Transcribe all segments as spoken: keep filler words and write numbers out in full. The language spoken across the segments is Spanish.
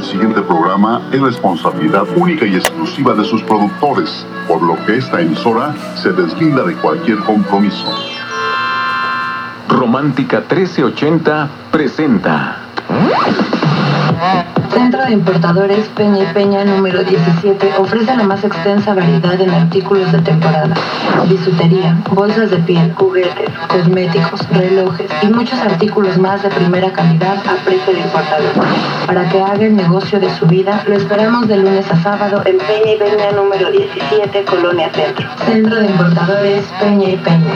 del siguiente programa es responsabilidad única y exclusiva de sus productores, por lo que esta emisora se deslinda de cualquier compromiso. Romántica trece ochenta presenta Centro de Importadores Peña y Peña número diecisiete ofrece la más extensa variedad en artículos de temporada, bisutería, bolsas de piel, juguetes, cosméticos, relojes y muchos artículos más de primera calidad a precio de importador. Para que haga el negocio de su vida, lo esperamos de lunes a sábado en Peña y Peña número diecisiete, Colonia Centro. Centro de Importadores Peña y Peña.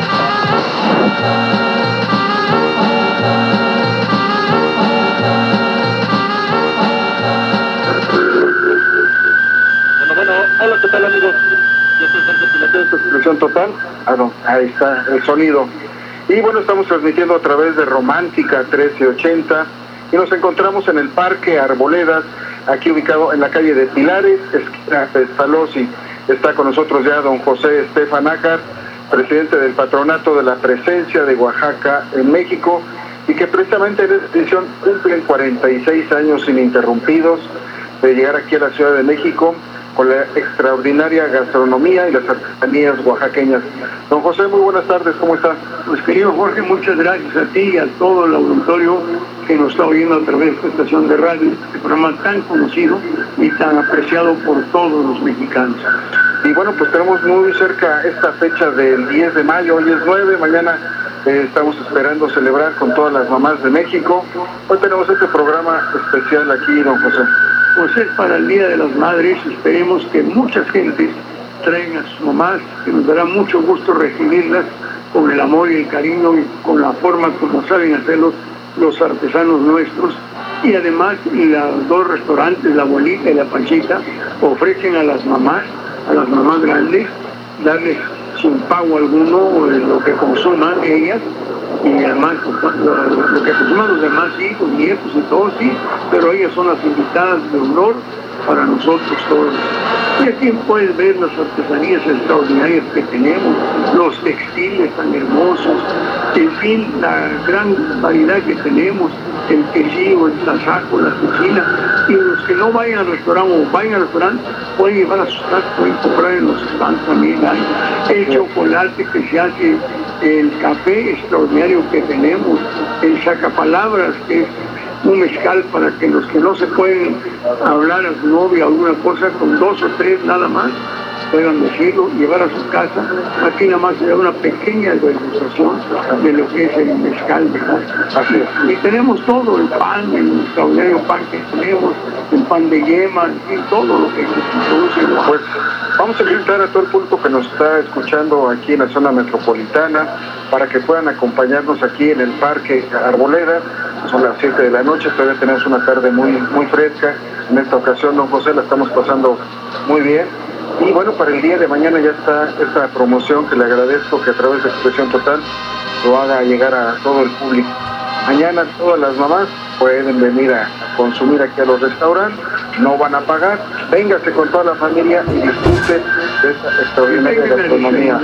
Hola, ¿qué tal, amigos? Yo soy Sergio Pilateo de Suscripción Total. Ah, no, ahí está el sonido. Y bueno, estamos transmitiendo a través de Romántica trece ochenta y nos encontramos en el Parque Arboledas, aquí ubicado en la calle de Pilares, esquina Pestalozzi. Está con nosotros ya don José Estefan Nácar, presidente del Patronato de la Presencia de Oaxaca en México, y que precisamente en esta edición cumplen cuarenta y seis años ininterrumpidos de llegar aquí a la Ciudad de México, con la extraordinaria gastronomía y las artesanías oaxaqueñas. Don José, muy buenas tardes, ¿cómo está? Pues querido Jorge, muchas gracias a ti y a todo el auditorio que nos está oyendo a través de esta estación de radio, este programa tan conocido y tan apreciado por todos los mexicanos. Y bueno, pues tenemos muy cerca esta fecha del diez de mayo, hoy es nueve, mañana eh, estamos esperando celebrar con todas las mamás de México. Hoy tenemos este programa especial aquí, don José. Pues es para el Día de las Madres, esperemos que muchas gentes traigan a sus mamás, que nos dará mucho gusto recibirlas con el amor y el cariño y con la forma como saben hacerlos los artesanos nuestros. Y además los dos restaurantes, La Abuelita y La Panchita, ofrecen a las mamás, a las mamás grandes, darles sin pago alguno lo que consuman ellas, y además lo, lo que consuman los demás hijos, nietos y todos, sí, pero ellas son las invitadas de honor para nosotros todos. Y aquí puedes ver las artesanías extraordinarias que tenemos, los textiles tan hermosos, en fin, la gran variedad que tenemos, el quesillo, el tasajo, la cocina. Y los que no vayan al restaurante o vayan al restaurante, pueden llevar a sus casas, pueden comprar en los stands también. Hay el chocolate que se hace, el café extraordinario que tenemos, el sacapalabras, que es un mezcal para que los que no se pueden hablar a su novia o alguna cosa, con dos o tres nada más, puedan decirlo, llevar a su casa. Aquí nada más se da una pequeña degustación de lo que es el mezcal, ¿verdad? Así es. Y tenemos todo, el pan, el extraordinario pan que tenemos, el pan de yema, y todo lo que se produce. Pues vamos a invitar a todo el público que nos está escuchando aquí en la zona metropolitana para que puedan acompañarnos aquí en el Parque Arboleda. Son las siete de la noche, todavía tenemos una tarde muy, muy fresca. En esta ocasión, don José, la estamos pasando muy bien. Y bueno, para el día de mañana ya está esta promoción que le agradezco que a través de Expresión Total lo haga llegar a todo el público. Mañana todas las mamás pueden venir a consumir aquí a los restaurantes, no van a pagar, véngase con toda la familia y disfruten de esta extraordinaria gastronomía.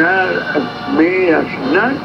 Ve a cenar,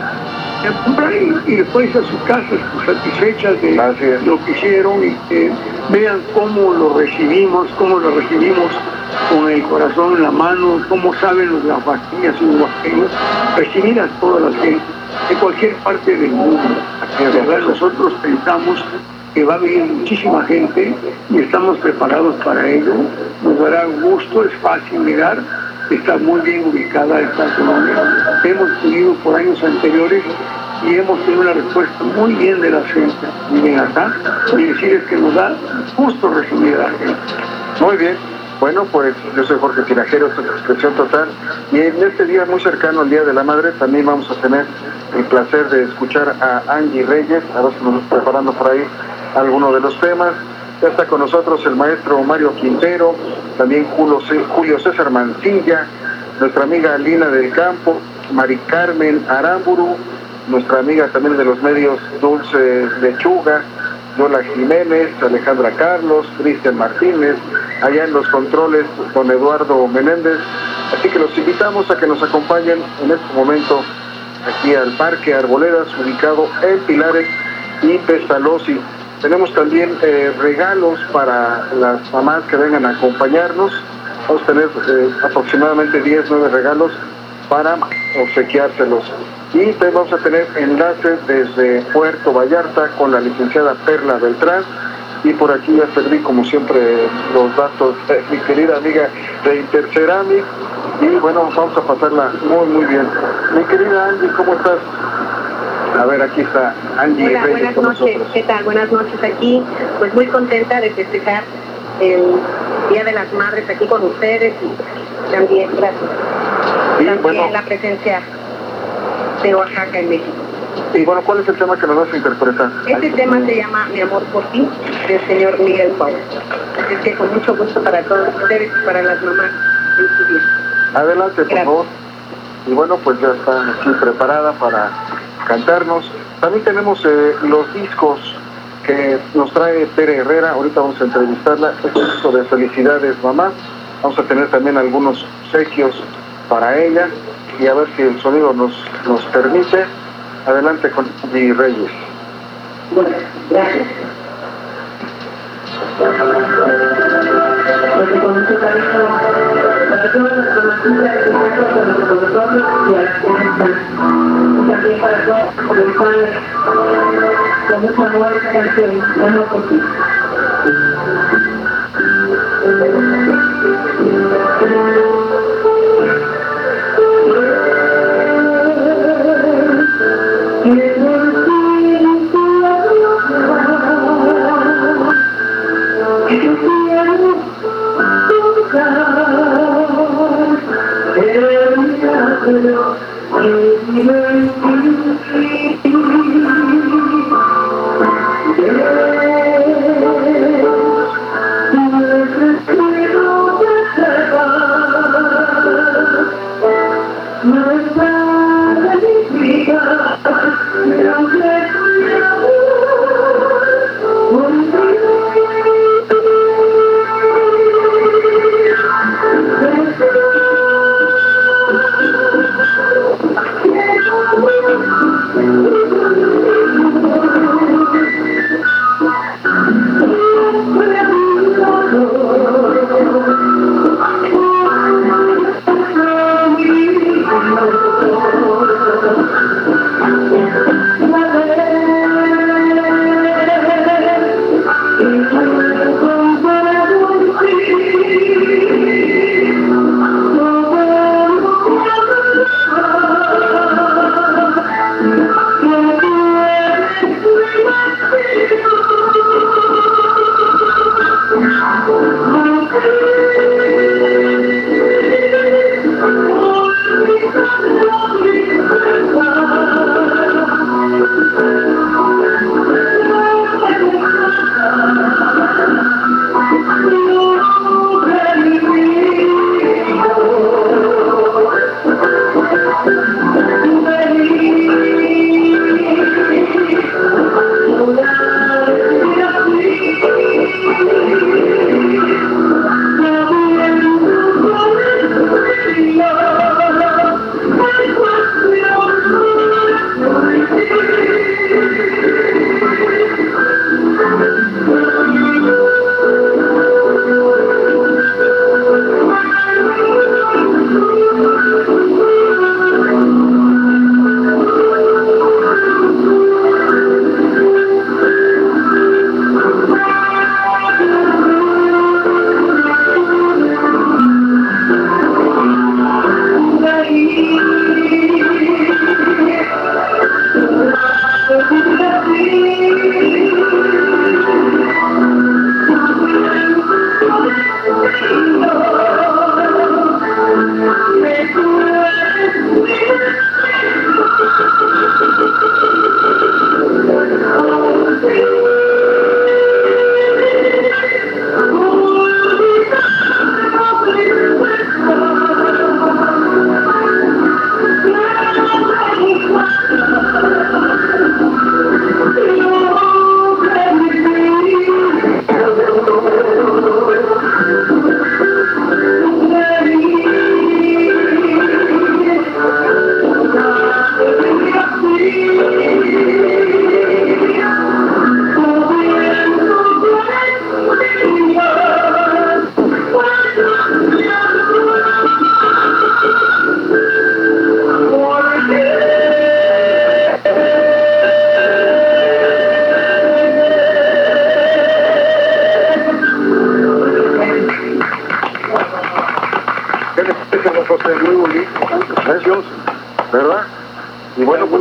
a comprar y, y después a sus casas pues, satisfechas de lo que hicieron y que vean cómo lo recibimos, cómo lo recibimos con el corazón en la mano, cómo saben los oaxaqueñas y los oaxaqueños recibir a toda la gente de cualquier parte del mundo. De verdad, nosotros pensamos que va a venir muchísima gente y estamos preparados para ello. Nos dará gusto, es fácil llegar, está muy bien ubicada esta colonia. Hemos tenido por años anteriores y hemos tenido una respuesta muy bien de la gente. Vienen acá y decirles que nos da gusto recibir a la gente. Muy bien. Bueno, pues yo soy Jorge Tinajero, esto es Expresión Total, y en este día muy cercano al Día de la Madre también vamos a tener el placer de escuchar a Angie Reyes, a ver si nos está preparando por ahí alguno de los temas. Ya está con nosotros el maestro Mario Quintero, también Julio, C- Julio César Mancilla, nuestra amiga Lina del Campo, Mari Carmen Aramburu, nuestra amiga también de los medios Dulce Lechuga, Yola Jiménez, Alejandra Carlos, Cristian Martínez, allá en los controles don Eduardo Menéndez. Así que los invitamos a que nos acompañen en este momento aquí al Parque Arboledas, ubicado en Pilares y Pestalozzi. Tenemos también eh, regalos para las mamás que vengan a acompañarnos. Vamos a tener eh, aproximadamente diez, nueve regalos para obsequiárselos. Y te vamos a tener enlaces desde Puerto Vallarta con la licenciada Perla Beltrán. Y por aquí ya perdí, como siempre, los datos de mi querida amiga de Interceramic. Y bueno, vamos a pasarla muy, muy bien. Mi querida Angie, ¿cómo estás? A ver, aquí está Angie. Hola, Reyes buenas con noches. nosotros. ¿Qué tal? Buenas noches aquí. Pues muy contenta de festejar el Día de las Madres aquí con ustedes y también, gracias. Y también bueno, la presencia de Oaxaca en México. y bueno, ¿cuál es el tema que nos vas a interpretar? Este tema se llama Mi amor por ti, del señor Miguel Pau. Así es que con mucho gusto para todos ustedes y para las mamás en su día. Adelante, por Gracias. favor. Y bueno, pues ya está aquí preparada para cantarnos. También tenemos eh, los discos que nos trae Tere Herrera. Ahorita vamos a entrevistarla. Es un disco de Felicidades Mamá. Vamos a tener también algunos obsequios para ella. Y a ver si el sonido nos, nos permite. Adelante con Angie Reyes. Bueno, gracias. Porque con mucho cariño, para todas las conocidas que están con los profesores y a las que no están. Y también para todos los padres, con mucho amor esta canción, Mi amor por ti.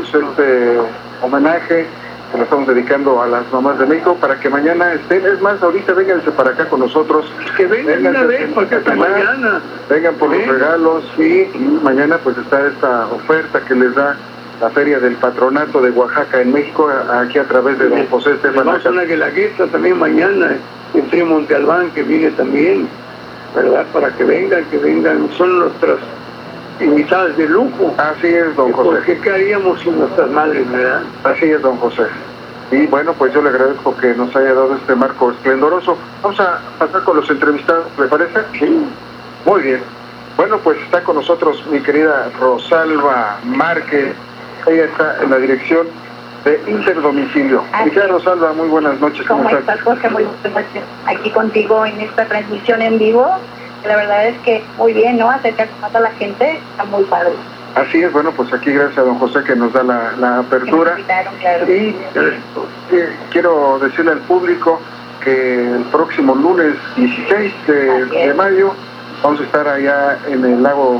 este homenaje que lo estamos dedicando a las mamás de México para que mañana estén. Es más, ahorita vénganse para acá con nosotros. Que vengan una vez, porque hasta mañana. Vengan por los regalos, sí, y mañana pues está esta oferta que les da la Feria del Patronato de Oaxaca en México, aquí a través de don José Estefan. Vamos a una guelaguetza también mañana, entre Monte Albán, que viene también, ¿verdad? Para que vengan, que vengan, son nuestras invitadas de lujo. Así es, don José. Porque ¿qué haríamos sin nuestras madres, verdad? Así es, don José. Y bueno, pues yo le agradezco que nos haya dado este marco esplendoroso. Vamos a pasar con los entrevistados, ¿le parece? Sí. Muy bien. Bueno, pues está con nosotros mi querida Rosalba Márquez. Ella está en la dirección de Interdomicilio. Mi querida Rosalba, muy buenas noches. ¿Cómo, ¿Cómo estás, Jorge? Muy buenas noches. Aquí contigo en esta transmisión en vivo. La verdad es que muy bien, ¿no? Acercar más a la gente, está muy padre. Así es, bueno, pues aquí gracias a don José que nos da la, la apertura. Que invitaron, claro. Y eh, quiero decirle al público que el próximo lunes dieciséis de, de mayo vamos a estar allá en el lago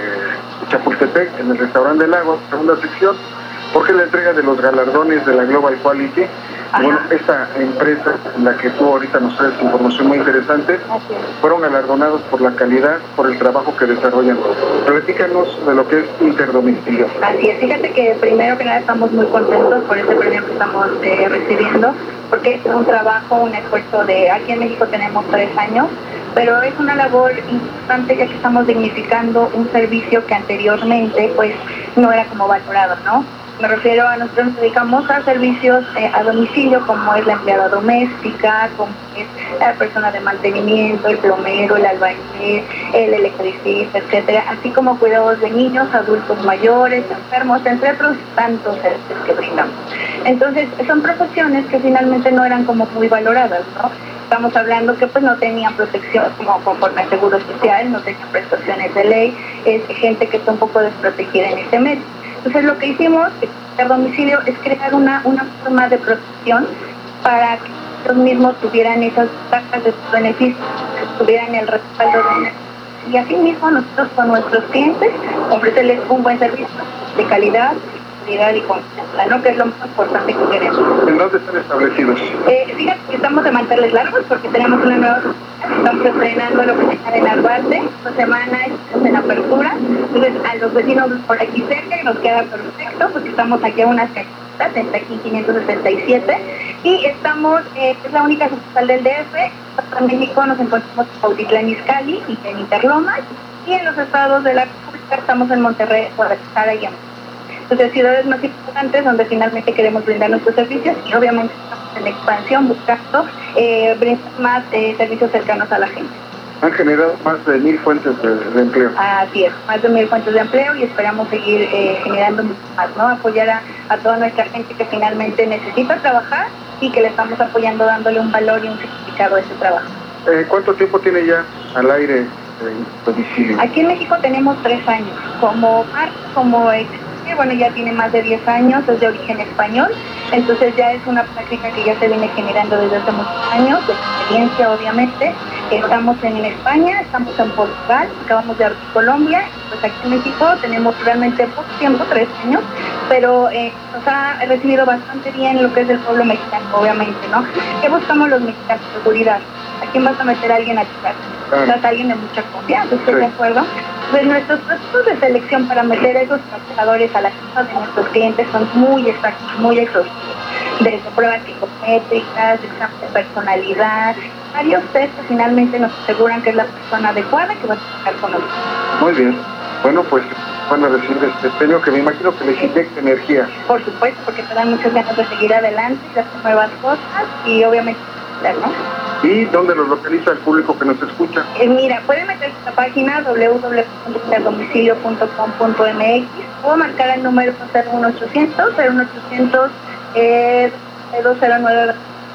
de Chapultepec, en el restaurante del lago, segunda sección, porque es la entrega de los galardones de la Global Quality. Ajá. Bueno, esta empresa en la que tú ahorita nos traes información muy interesante, fueron galardonados por la calidad, por el trabajo que desarrollan. Platícanos de lo que es Interdomicilio. Así es, fíjate que primero que nada estamos muy contentos por este premio que estamos eh, recibiendo, porque es un trabajo, un esfuerzo de, aquí en México tenemos tres años, pero es una labor importante ya que estamos dignificando un servicio que anteriormente pues no era como valorado, ¿no? Me refiero a nosotros nos dedicamos a servicios eh, a domicilio, como es la empleada doméstica, como es la persona de mantenimiento, el plomero, el albañil, el electricista, etcétera, así como cuidados de niños, adultos mayores, enfermos, entre otros tantos servicios que brindamos. Entonces, son profesiones que finalmente no eran como muy valoradas, ¿no? Estamos hablando que pues no tenían protección como conforme al Seguro Social, no tenían prestaciones de ley, es gente que está un poco desprotegida en este medio. Entonces lo que hicimos en domicilio es crear una, una forma de protección para que ellos mismos tuvieran esas tasas de sus beneficios, tuvieran el respaldo de una. Y así mismo nosotros con nuestros clientes ofrecerles un buen servicio de calidad, seguridad y confianza, ¿no? Que es lo más importante que queremos. ¿En dónde están establecidos? Eh, fíjate que estamos de mantenerles largos porque tenemos una nueva sociedad. Estamos estrenando lo que está en Narvarte, esta semana estamos en apertura, entonces a los vecinos por aquí cerca nos queda perfecto porque estamos aquí a unas casitas, está aquí quinientos sesenta y siete y estamos, eh, es la única sucursal del D F, en México nos encontramos en Cuautitlán Izcalli y en Interlomas y en los estados de la República estamos en Monterrey, Guadalajara y en Entonces, ciudades más importantes donde finalmente queremos brindar nuestros servicios y obviamente estamos en expansión buscando eh, brindar más eh, servicios cercanos a la gente. Han generado más de mil fuentes de, de empleo. Así es, más de mil fuentes de empleo y esperamos seguir eh, generando mucho más, ¿no? Apoyar a, a toda nuestra gente que finalmente necesita trabajar y que le estamos apoyando dándole un valor y un significado a ese trabajo. Eh, ¿Cuánto tiempo tiene ya al aire el domicilio? Aquí en México tenemos tres años. Como marca, como ex bueno, ya tiene más de diez años, es de origen español, entonces ya es una práctica que ya se viene generando desde hace muchos años, de experiencia obviamente. Estamos en España, estamos en Portugal, acabamos de abrir Colombia, pues aquí en México tenemos realmente poco tiempo, tres años, pero eh, nos ha recibido bastante bien lo que es el pueblo mexicano, obviamente, ¿no? ¿Qué buscamos los mexicanos? Seguridad. ¿A quién vas a meter a alguien a tu casa? Claro. A alguien de mucha confianza, ¿estás sí. de acuerdo? Pues nuestros procesos de selección para meter a esos trabajadores a la casa de nuestros clientes son muy exactos, muy exhaustivos. Desde pruebas psicométricas, exámenes de personalidad, varios test que finalmente nos aseguran que es la persona adecuada que va a trabajar con nosotros. Muy bien. Bueno, pues van a recibir este premio que me imagino que les inyecta energía. Por supuesto, porque te dan muchas ganas de seguir adelante, de hacer nuevas cosas y obviamente, ¿no? ¿Y dónde los localiza el público que nos escucha? Eh, mira, pueden meterse a la página doble u doble u doble u punto interdomicilio punto com punto m x o marcar el número cero uno ochocientos cero uno ochocientos eh, dos cero nueve.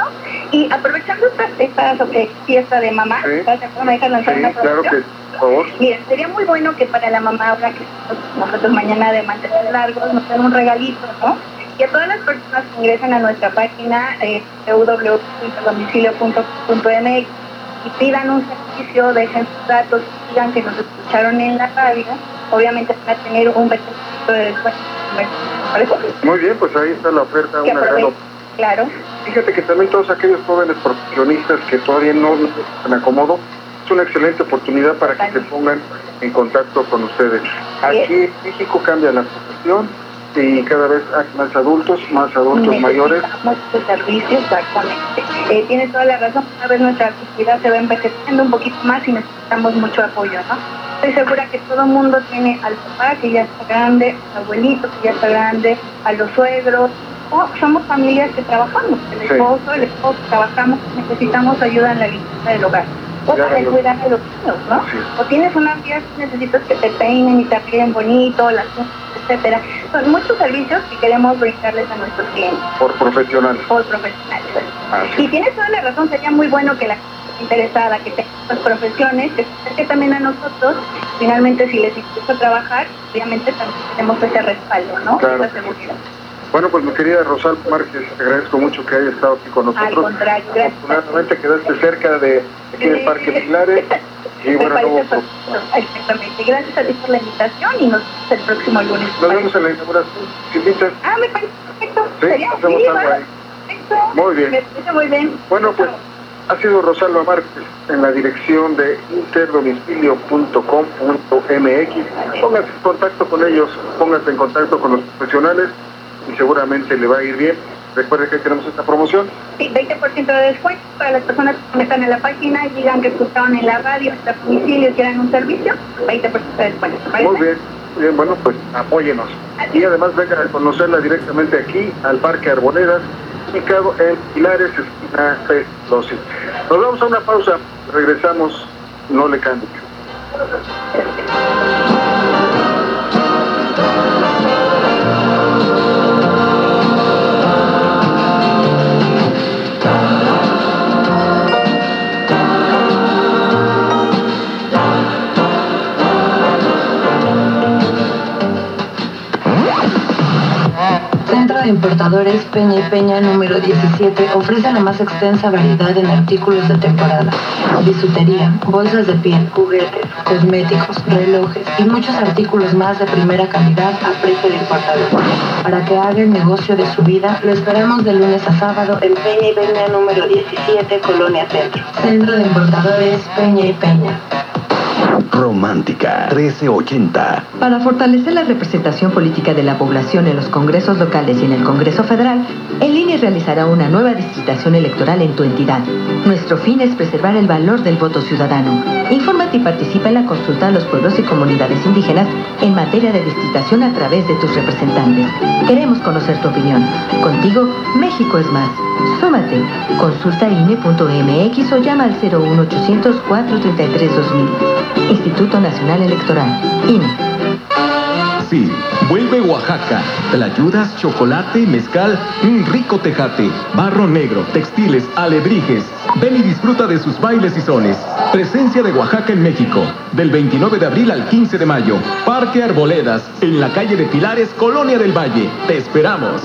Y aprovechando esta, esta eh, fiesta de mamá, sí. ¿me dejas lanzar sí, una claro que, por favor. Mira, sería muy bueno que para la mamá, ahora que nosotros mañana de mantener largos, nos den un regalito, ¿no? Y a todas las personas que ingresen a nuestra página eh, doble u doble u doble u punto domicilio punto com punto m x y pidan un servicio, dejen sus datos, digan que nos escucharon en la radio, obviamente van a tener un veinte por ciento de descuento. ¿Parece? Muy bien, pues ahí está la oferta, Que una gran aproveche. oferta. Claro. Fíjate que también todos aquellos jóvenes profesionistas que todavía no me acomodo, es una excelente oportunidad para que se pongan en contacto con ustedes. Aquí en México cambia la profesión y cada vez hay más adultos, más adultos mayores. Necesitamos este servicio, exactamente. Eh, tienes toda la razón, cada vez nuestra actividad se va envejeciendo un poquito más y necesitamos mucho apoyo, ¿no? Estoy segura que todo el mundo tiene al papá que ya está grande, al abuelito que ya está grande, a los suegros. O somos familias que trabajamos, el esposo, sí. el esposo trabajamos, necesitamos ayuda en la limpieza del hogar. O para el cuidar de los niños, ¿no? Sí. O tienes una tía que necesitas que te peinen y te arreglen bonito, las cosas, etcétera. Son muchos servicios que queremos brindarles a nuestros clientes. Por profesionales. Por profesionales. Ah, sí. Y tienes toda la razón, sería muy bueno que la gente interesada, que tenga estas profesiones, que se acerque también a nosotros. Finalmente, si les interesa trabajar, obviamente también tenemos ese respaldo, ¿no? Claro. Esa seguridad. Bueno, pues mi querida Rosalba Márquez, te agradezco mucho que haya estado aquí con nosotros. Al contrario, gracias. Afortunadamente quedaste cerca de aquí del Parque Pilares. Y bueno, no, pues, exactamente. Gracias a ti por la invitación y nos vemos el próximo lunes. Nos vemos en la inauguración. ¿Te invitas? Ah, me parece perfecto. Sí, Sería hacemos sí, algo ¿va? ahí. Perfecto. Muy bien. Me parece muy bien. Bueno, pues ha sido Rosalba Márquez en la dirección de interdomicilio punto com punto m x. Póngase en contacto con ellos, póngase en contacto con los profesionales y seguramente le va a ir bien. Recuerde que tenemos esta promoción. Sí, veinte por ciento de descuento para las personas que están en la página y digan que escucharon en la radio, hasta domicilio, quieran un servicio, veinte por ciento de descuento. ¿Parece? Muy bien, muy bien, bueno, pues apóyenos. Y además vengan a conocerla directamente aquí, al Parque Arboledas, ubicado en Pilares, esquina P doce. Nos vamos a una pausa, regresamos, no le cambie. Centro de Importadores Peña y Peña número diecisiete ofrece la más extensa variedad en artículos de temporada. Bisutería, bolsas de piel, juguetes, cosméticos, relojes y muchos artículos más de primera calidad a precio de importador. Para que haga el negocio de su vida, lo esperamos de lunes a sábado en Peña y Peña número diecisiete, Colonia Centro. Centro de Importadores Peña y Peña. Romántica trece ochenta. Para fortalecer la representación política de la población en los congresos locales y en el Congreso Federal, el I N E realizará una nueva distritación electoral en tu entidad. Nuestro fin es preservar el valor del voto ciudadano. Infórmate y participa en la consulta a los pueblos y comunidades indígenas en materia de distritación a través de tus representantes. Queremos conocer tu opinión. Contigo, México es más. Súmate. Consulta I N E punto m x o llama al cero uno ochocientos, cuatro treinta y tres, dos mil. Instituto Nacional Electoral, I N E. Sí, vuelve Oaxaca. Tlayudas, chocolate, mezcal, un rico tejate, barro negro, textiles, alebrijes. Ven y disfruta de sus bailes y sones. Presencia de Oaxaca en México. Del veintinueve de abril al quince de mayo. Parque Arboledas, en la calle de Pilares, Colonia del Valle. Te esperamos.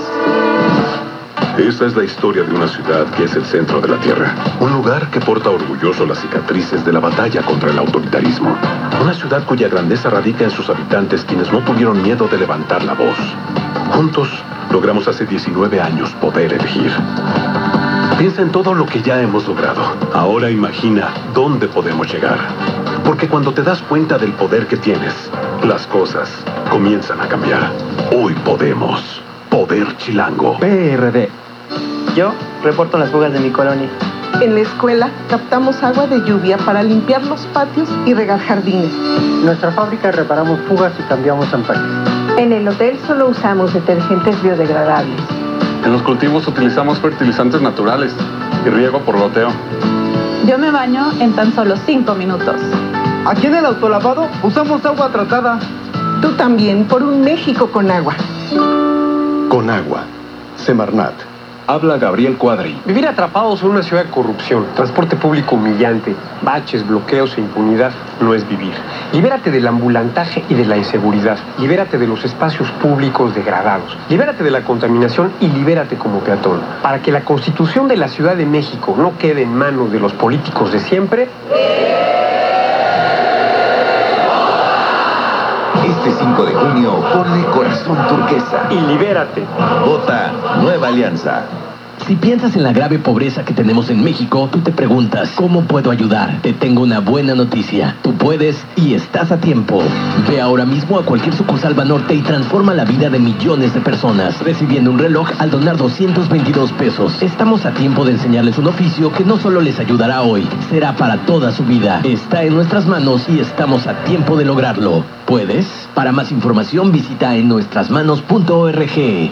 Esta es la historia de una ciudad que es el centro de la tierra. Un lugar que porta orgulloso las cicatrices de la batalla contra el autoritarismo. Una ciudad cuya grandeza radica en sus habitantes, quienes no tuvieron miedo de levantar la voz. Juntos, logramos hace diecinueve años poder elegir. Piensa en todo lo que ya hemos logrado. Ahora imagina dónde podemos llegar. Porque cuando te das cuenta del poder que tienes, las cosas comienzan a cambiar. Hoy podemos. Poder Chilango. P R D. Yo reporto las fugas de mi colonia. En la escuela captamos agua de lluvia para limpiar los patios y regar jardines. En nuestra fábrica reparamos fugas y cambiamos empaques. En el hotel solo usamos detergentes biodegradables. En los cultivos utilizamos fertilizantes naturales y riego por goteo. Yo me baño en tan solo cinco minutos. Aquí en el autolavado usamos agua tratada. Tú también, por un México con agua. Con agua. Semarnat. Habla Gabriel Cuadri. Vivir atrapados en una ciudad de corrupción, transporte público humillante, baches, bloqueos e impunidad no es vivir. Libérate del ambulantaje y de la inseguridad. Libérate de los espacios públicos degradados. Libérate de la contaminación y libérate como peatón. Para que la Constitución de la Ciudad de México no quede en manos de los políticos de siempre. Este cinco de junio, ponle corazón turquesa. Y libérate. Vota Nueva Alianza. Si piensas en la grave pobreza que tenemos en México, tú te preguntas, ¿cómo puedo ayudar? Te tengo una buena noticia. Tú puedes y estás a tiempo. Ve ahora mismo a cualquier sucursal Banorte y transforma la vida de millones de personas, recibiendo un reloj al donar doscientos veintidós pesos. Estamos a tiempo de enseñarles un oficio que no solo les ayudará hoy, será para toda su vida. Está en nuestras manos y estamos a tiempo de lograrlo. ¿Puedes? Para más información visita en nuestras manos punto org.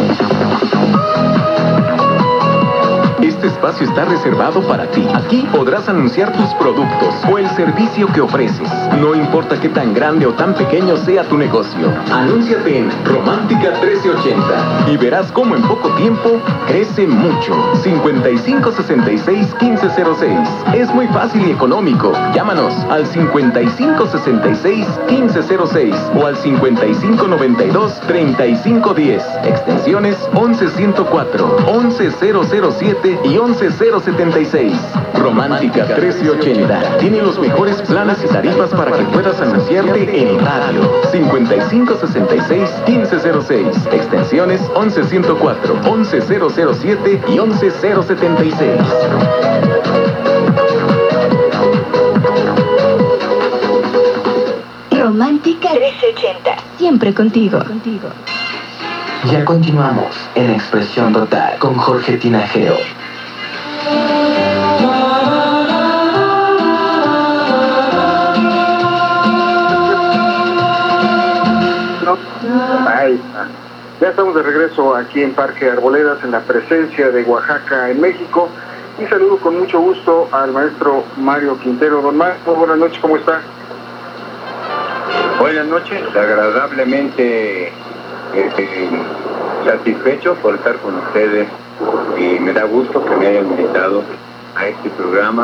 Este espacio está reservado para ti. Aquí podrás anunciar tus productos o el servicio que ofreces. No importa qué tan grande o tan pequeño sea tu negocio. Anúnciate en Romántica trece ochenta y verás cómo en poco tiempo crece mucho. cincuenta y cinco sesenta y seis quince cero seis. Es muy fácil y económico. Llámanos al cincuenta y cinco sesenta y seis quince cero seis o al cincuenta y cinco noventa y dos treinta y cinco diez. Extensiones once ciento cuatro, once cero cero siete y once cero setenta y seis. Romántica trece ochenta tiene los mejores planes y tarifas para que puedas anunciarte en radio. cincuenta y cinco sesenta y seis quince cero seis. Extensiones once ciento cuatro, once cero cero siete y once cero setenta y seis. Romántica trece ochenta. Siempre contigo. contigo. Ya continuamos en Expresión Total con Jorge Tinajero. Ahí está. Ya estamos de regreso aquí en Parque Arboledas, en la presencia de Oaxaca en México. Y saludo con mucho gusto al maestro Mario Quintero. Don Mario, buenas noches, ¿cómo está? Buenas noches, agradablemente eh, satisfecho por estar con ustedes y me da gusto que me hayan invitado a este programa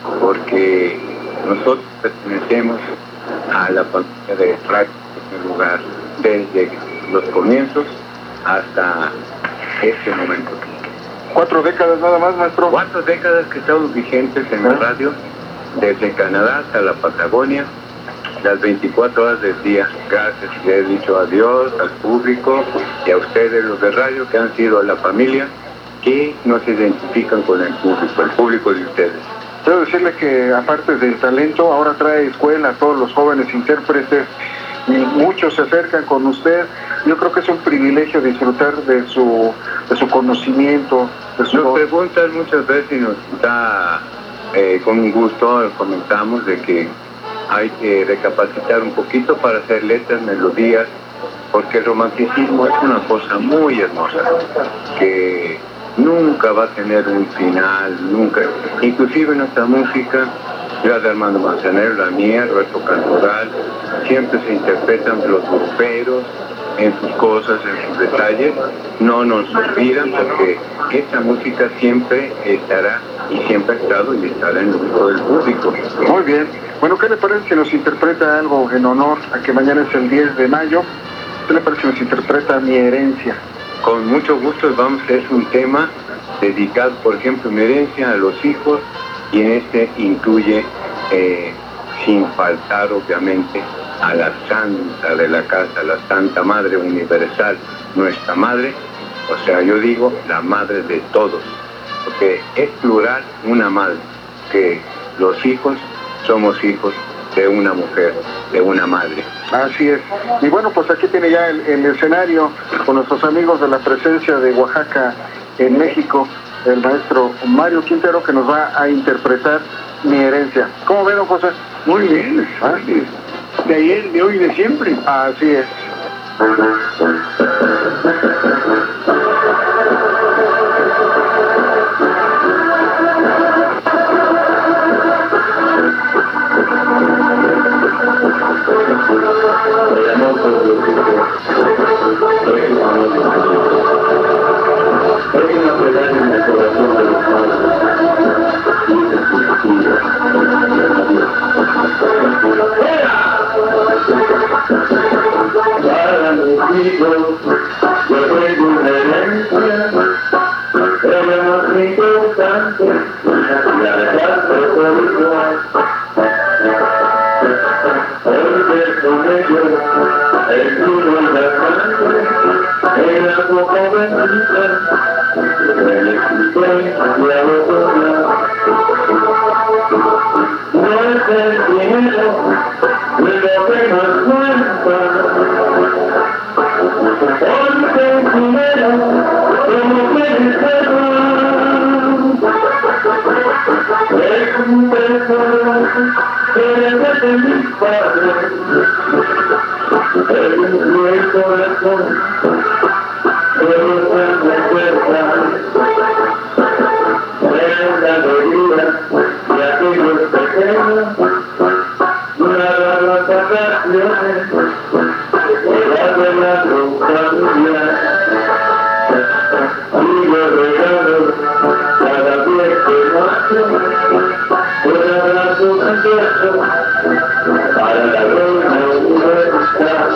porque nosotros pertenecemos a la familia de radio en primer lugar desde los comienzos hasta este momento. ¿Cuatro décadas nada más, maestro? Cuatro décadas que estamos vigentes en la radio, desde Canadá hasta la Patagonia, las veinticuatro horas del día. Gracias, le he dicho adiós al público y a ustedes los de radio que han sido la familia que nos identifican con el público, el público de ustedes. Quiero decirle que aparte del talento, ahora trae escuela a todos los jóvenes intérpretes y muchos se acercan con usted. Yo creo que es un privilegio disfrutar de su, de su conocimiento. De su... Nos preguntan muchas veces y nos da eh, con un gusto, comentamos de que hay que recapacitar un poquito para hacer letras, melodías, porque el romanticismo es una cosa muy hermosa, que nunca va a tener un final, nunca. Inclusive nuestra música, la de Armando Manzanero, la mía, Roberto Cantoral, siempre se interpretan los gruperos en sus cosas, en sus detalles, no nos olvidan porque esta música siempre estará y siempre ha estado y estará en el gusto del público. Muy bien. Bueno, ¿qué le parece si nos interpreta algo en honor a que mañana es el diez de mayo? ¿Qué le parece si nos interpreta Mi Herencia? Con mucho gusto, vamos, es un tema dedicado, por ejemplo, Mi Herencia a los hijos, y en este incluye, eh, sin faltar obviamente, a la santa de la casa, la Santa Madre Universal, nuestra madre, o sea, yo digo, la madre de todos, porque es plural una madre, que los hijos somos hijos de una mujer, de una madre. Así es. Y bueno, pues aquí tiene ya el, el escenario con nuestros amigos de la presencia de Oaxaca en México, el maestro Mario Quintero, que nos va a interpretar Mi Herencia. ¿Cómo ve, don José? Muy bien. ¿Ah? De ayer, de hoy, de siempre. Así es. La con ellos, el mundo invernante, en la poca bendita, de la existencia otoña. No es el dinero ni lo que nos cuenta, porque el dinero como que es un tesoro que desde mis padres, el buen corazón de los recuerda, era la alegría de aquellos pequeños, nada las vacaciones, era de la familia, y los regalos cada vez que nace, un abrazo precioso para la reina universidad.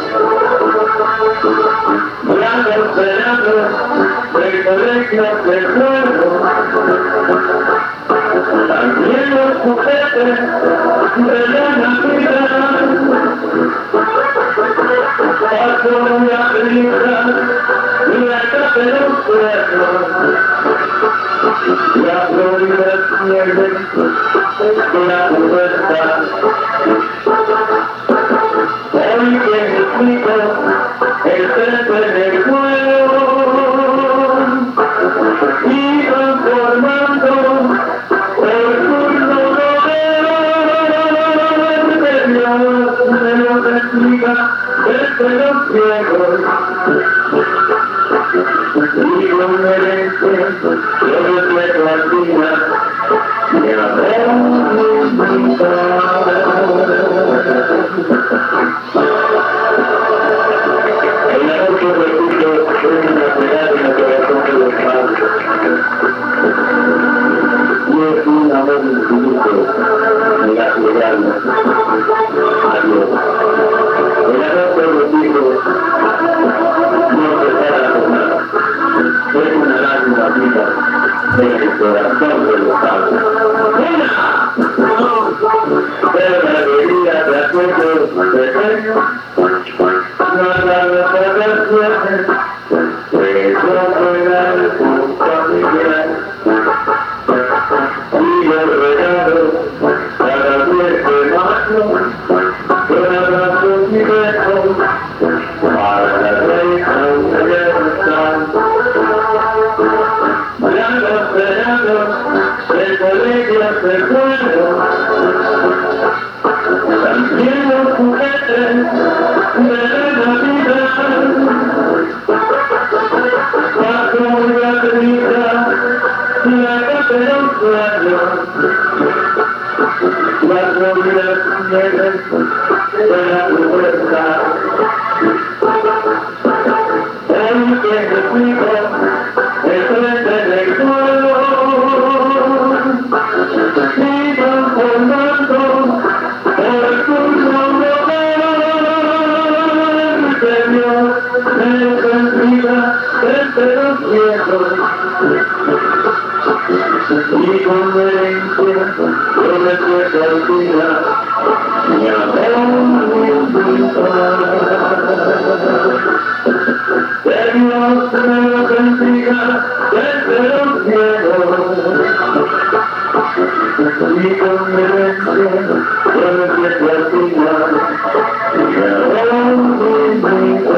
Blanco esperando del colegio de juego, también los juguetes de la Navidad. Paso una película y la casa de los sueños, la Florida nieve de la puerta. Hoy que me explico el centro en el vuelo y transformando el turno de Dios me lo explica desde los ciegos. Y con herencia yo reflejo al día mi amor en la noche repito soy una ciudad en el corazón de los padres y es un amor infinito en la ciudad. Adiós. En la noche repito no se para con nada. Es una lágrima viva en el corazón de los padres. Pero la alegría de aquellos pequeños, nada de vacaciones, pues no era su familia. Y los regalos cada diez de mayo, un abrazo y besos para la reina universal. Blancos veranos de colegios de juego, también los juguetes de la Navidad. Bajo la tenita, la casa de los sueños, las novias nieves de la puerta. Hoy que me explico el frente del suelo y transformando por el turno de Dios me lo bendiga desde los cielos. Y con herencia yo recuerdo al día mi amor infinito. Que Dios me lo bendiga desde los cielos. Y con herencia yo recuerdo al día mi amor infinito.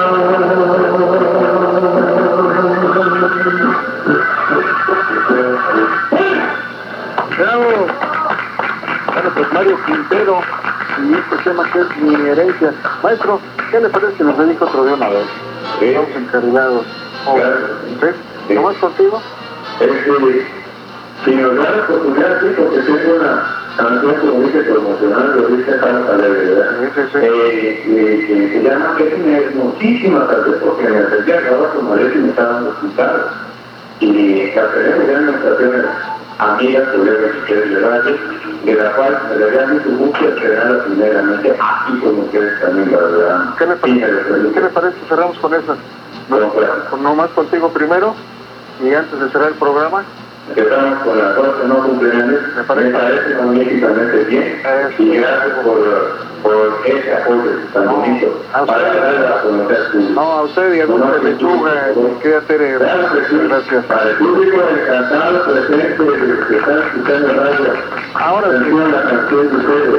Bravo. Bueno, pues Mario Quintero y este tema que es mi herencia. Maestro, ¿qué le parece que nos dedica otro día una vez? Sí. Estamos encargados. Oh, claro. ¿Sí? Sí. ¿Nomás contigo? Este, si nos da la oportunidad, sí, porque tengo una canción, como dice, promocional, lo dice Santa Leve, ¿verdad? Sí, sí, sí. Eh, eh, que se llama, que es una hermosísima canción, porque me acerqué a trabajo con Mario y me estaban escuchando. Y canciones eran canciones amigas, colegas ustedes de radio, de la cual me daría mucho gusto estrenarla primeramente aquí con ustedes también, la verdad. ¿Qué le parece? ¿Qué le parece? Cerramos con esa. No, no, claro. Nomás contigo primero y antes de cerrar el programa, Empezamos con las dos que no cumplen años. Me parece magníficamente bien. Y gracias por, por ese apoyo tan bonito. Para darle a conocer su... No, a usted y a Dulce Lechuga, querida Tere. Gracias. Para el público encantado, presente, que está escuchando el radio. Ahora sí. La canción de ustedes.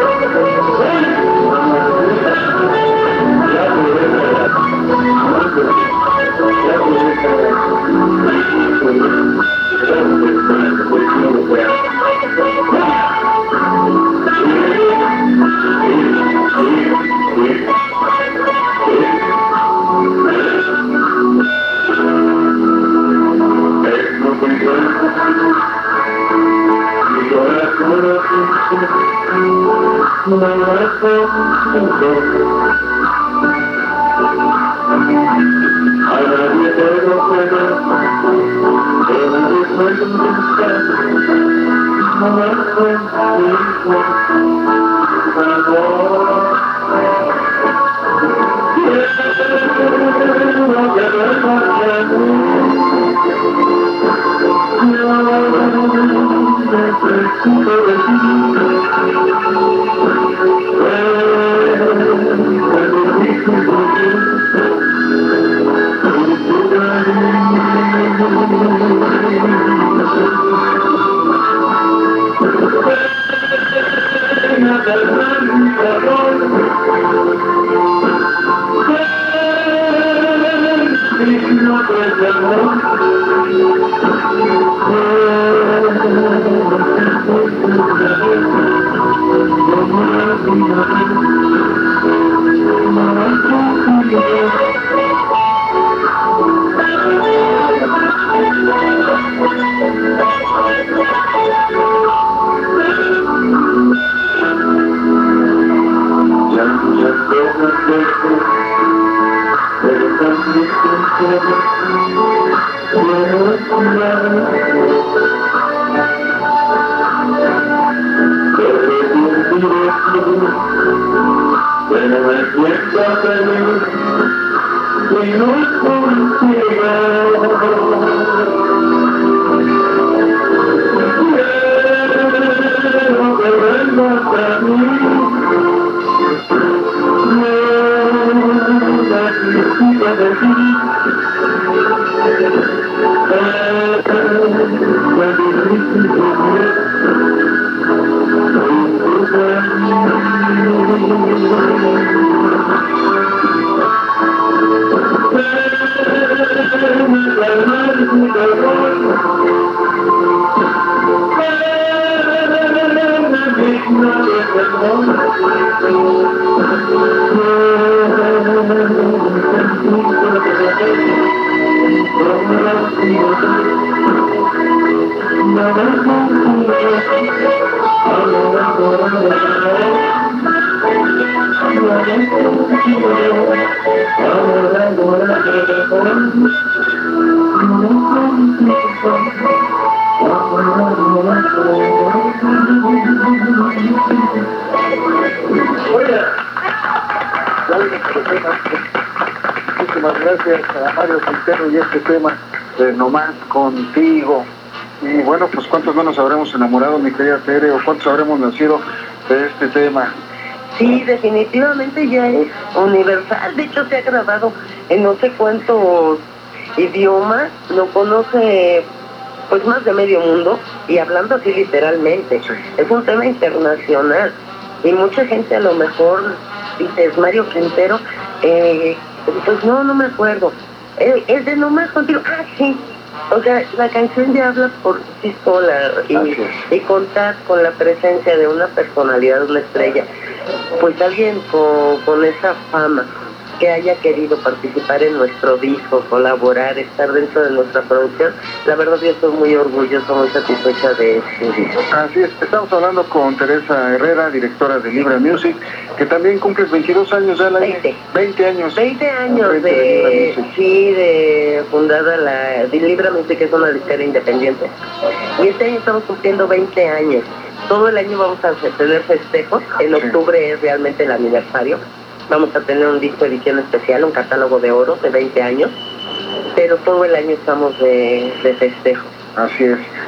Muchísimas gracias a Mario Quintero y este tema de Nomás Contigo. Y bueno, pues cuántos no nos habremos enamorado, mi querida Tere, o cuántos habremos nacido de este tema. Sí, definitivamente ya es universal. De hecho, se ha grabado en no sé cuántos idiomas. Lo conoce pues más de medio mundo, y hablando así literalmente. Sí. Es un tema internacional. Y mucha gente a lo mejor dice, es Mario Quintero. Eh, pues no, no me acuerdo. Es, es de Nomás Contigo. Ah, sí. O sea, la canción ya habla por sí sola, y, y contar con la presencia de una personalidad, una estrella, pues alguien con, con esa fama, que haya querido participar en nuestro disco, colaborar, estar dentro de nuestra producción. La verdad yo estoy muy orgullosa, muy satisfecha de este disco. Así es, estamos hablando con Teresa Herrera, directora de Libra Music, que también cumple veintidós años ya. La veinte. veinte años. veinte años de, de sí, de fundada la de Libra Music, que es una disquera independiente. Y este año estamos cumpliendo veinte años. Todo el año vamos a tener festejos. En octubre sí. Es realmente el aniversario. Vamos a tener un disco de edición especial, un catálogo de oro de veinte años, pero todo el año estamos de, de festejo. Así es.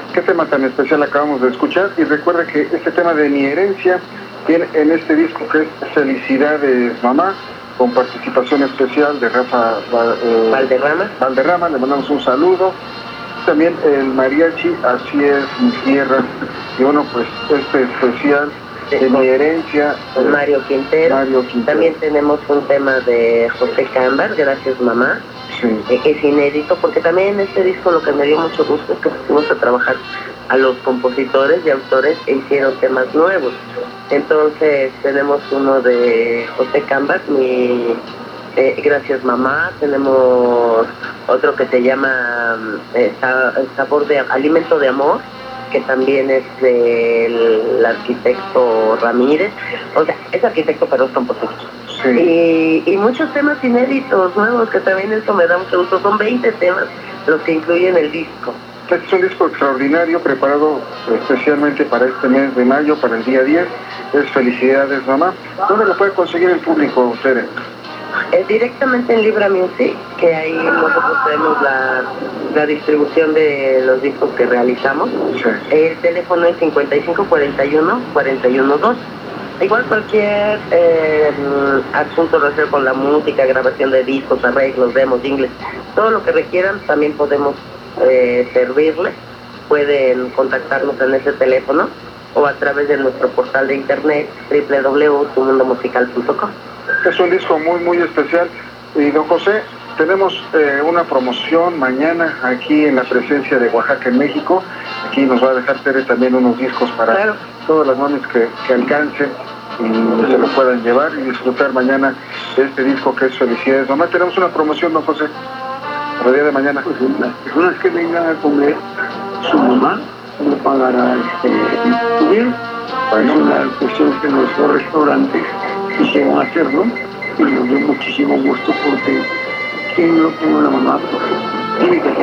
qué tema tan especial acabamos de escuchar. Y recuerde que este tema de Mi Herencia viene en este disco que es Felicidades Mamá, con participación especial de Rafa eh, Valderrama. Valderrama, le mandamos un saludo. También el mariachi Así es mi tierra. Y bueno, pues este especial de Mi Herencia. Con Mario Quintero. Mario Quintero. También tenemos un tema de José Cámbar, Gracias Mamá. Sí. Es inédito, porque también en este disco lo que me dio mucho gusto es que pusimos a trabajar a los compositores y autores e hicieron temas nuevos. Entonces tenemos uno de José Cámbar, mi eh, Gracias Mamá, tenemos otro que se llama eh, Sabor de Alimento de Amor, que también es del arquitecto Ramírez, o sea, es arquitecto pero es compositor. Sí. Y, y muchos temas inéditos, nuevos, que también eso me da mucho gusto. Son veinte temas los que incluyen el disco. Este es un disco extraordinario, preparado especialmente para este mes de mayo, para el día diez. Es Felicidades Mamá. ¿Dónde lo puede conseguir el público, ustedes? Eh, directamente en Libra Music, que ahí nosotros tenemos la, la distribución de los discos que realizamos. Sí. El teléfono es cincuenta y cinco cuarenta y uno cuarenta y uno dos. Igual cualquier eh, asunto relacionado con la música, grabación de discos, arreglos, demos, jingles, todo lo que requieran también podemos eh, servirles. Pueden contactarnos en ese teléfono o a través de nuestro portal de internet doble u doble u doble u punto tu mundo musical punto com. Es un disco muy muy especial. Y don José, tenemos eh, una promoción mañana aquí en la presencia de Oaxaca en México. Aquí nos va a dejar Tere también unos discos para claro. todas las mamis que, que alcancen y se lo puedan llevar y disfrutar mañana de este disco que es Felicidades Mamá. Tenemos una promoción, don José, para el día de mañana. Pues las personas que vengan a comer, su mamá no pagará este bien. Bueno, es una cuestión que nuestros restaurantes quisieron hacerlo y nos dio muchísimo gusto porque quien no tiene una mamá pues, tiene que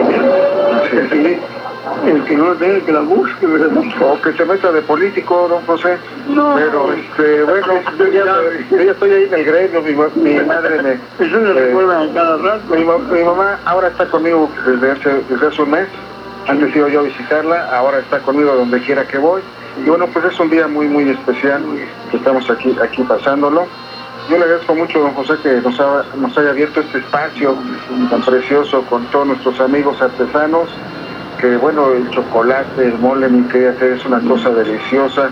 tener. El que no lo tenga, que la busque, ¿verdad? O que se meta de político, don José. No. Pero, este, bueno, yo ya, yo ya estoy ahí en el gremio, mi, mi madre me... Eso me eh, recuerda a cada rato. Mi, mi mamá ahora está conmigo desde hace, desde hace un mes. Antes iba yo a visitarla, ahora está conmigo donde quiera que voy. Y bueno, pues es un día muy, muy especial que estamos aquí, aquí pasándolo. Yo le agradezco mucho, don José, que nos, ha, nos haya abierto este espacio tan precioso con todos nuestros amigos artesanos. Que bueno, el chocolate, el mole, mi querida, es una cosa deliciosa.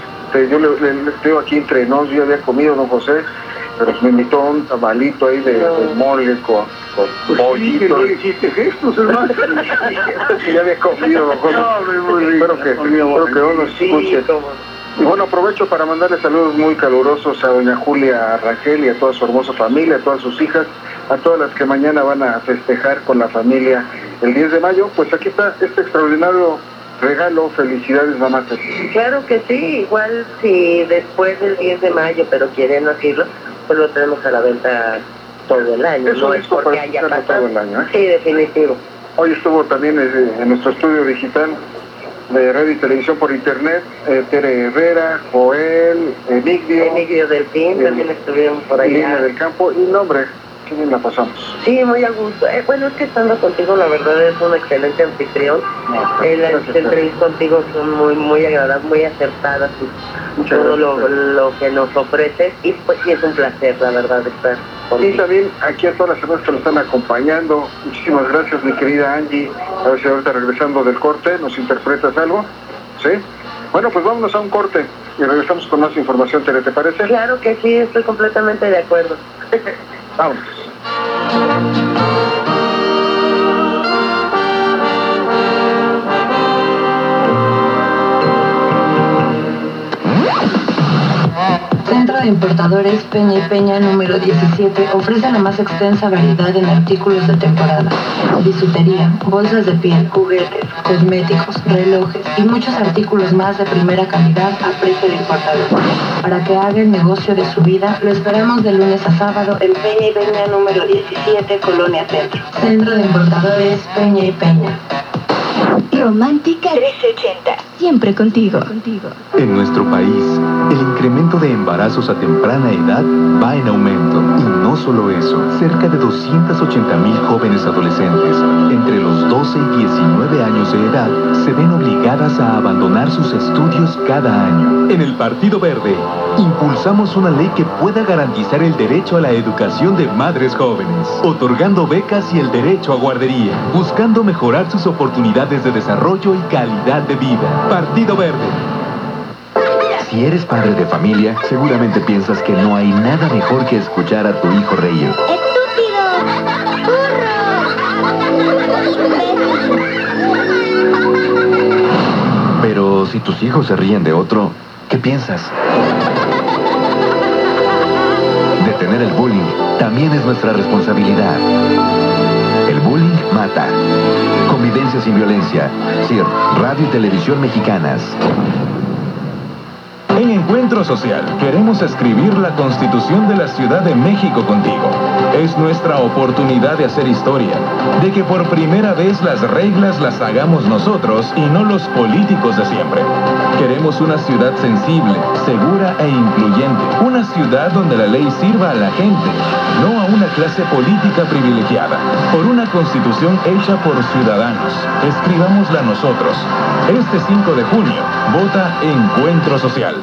Yo le, le, le tengo aquí entre nos, yo había comido, don José, pero me invitó un tamalito ahí de, de mole con, con pues pollito. Sí, que no hiciste gestos, hermano. Que ya había comido, don José. No, muy rico, espero que, espero que uno escuche. Y bueno, aprovecho para mandarle saludos muy calurosos a doña Julia, a Raquel y a toda su hermosa familia, a todas sus hijas, a todas las que mañana van a festejar con la familia el diez de mayo. Pues aquí está este extraordinario regalo. Felicidades, mamá. Claro que sí, igual si después del diez de mayo, pero quieren hacerlo, pues lo tenemos a la venta todo el año. Eso no es porque haya pasado todo el año, ¿eh? Sí, definitivo. Hoy estuvo también eh, en nuestro estudio digital de radio y televisión por internet, eh, Tere Herrera, Joel, Emigdio, Emigdio Delfín, eh, también estuvieron por allá. Línea del Campo, y nombre, qué bien la pasamos. Sí, muy a gusto. Eh, bueno, es que estando contigo, la verdad, es un excelente anfitrión. No, eh, las entrevistas contigo son muy, muy agradables, muy acertadas, Muchas todo lo, gracias. lo que nos ofreces, y pues sí, es un placer, la verdad, estar contigo. Y también aquí a todas las personas que nos están acompañando, muchísimas gracias, mi querida Angie. A ver si ahorita regresando del corte nos interpretas algo, ¿sí? Bueno, pues vámonos a un corte y regresamos con más información, Tere, ¿te parece? Claro que sí, estoy completamente de acuerdo. Vámonos. Centro de Importadores Peña y Peña número diecisiete ofrece la más extensa variedad en artículos de temporada, bisutería, bolsas de piel, juguetes, cosméticos, relojes y muchos artículos más de primera calidad a precio de importador. Para que haga el negocio de su vida, lo esperamos de lunes a sábado en Peña y Peña número diecisiete, Colonia Centro. Centro de Importadores Peña y Peña. Romántica trece ochenta. Siempre contigo. contigo. En nuestro país, el incremento de embarazos a temprana edad va en aumento. Y no solo eso, cerca de doscientos ochenta mil jóvenes adolescentes entre los doce y diecinueve años de edad se ven obligadas a abandonar sus estudios cada año. En el Partido Verde, impulsamos una ley que pueda garantizar el derecho a la educación de madres jóvenes, otorgando becas y el derecho a guardería, buscando mejorar sus oportunidades de desarrollo y calidad de vida. Partido Verde. Si eres padre de familia, seguramente piensas que no hay nada mejor que escuchar a tu hijo reír. ¡Estúpido! Pero si tus hijos se ríen de otro, ¿qué piensas? Detener el bullying también es nuestra responsabilidad. El bullying mata. Convivencia sin violencia. C I R, Radio y Televisión Mexicanas. En Encuentro Social, queremos escribir la Constitución de la Ciudad de México contigo. Es nuestra oportunidad de hacer historia, de que por primera vez las reglas las hagamos nosotros y no los políticos de siempre. Queremos una ciudad sensible, segura e incluyente. Una ciudad donde la ley sirva a la gente, no a una clase política privilegiada. Por una Constitución hecha por ciudadanos. Escribámosla nosotros. Este cinco de junio, vota Encuentro Social.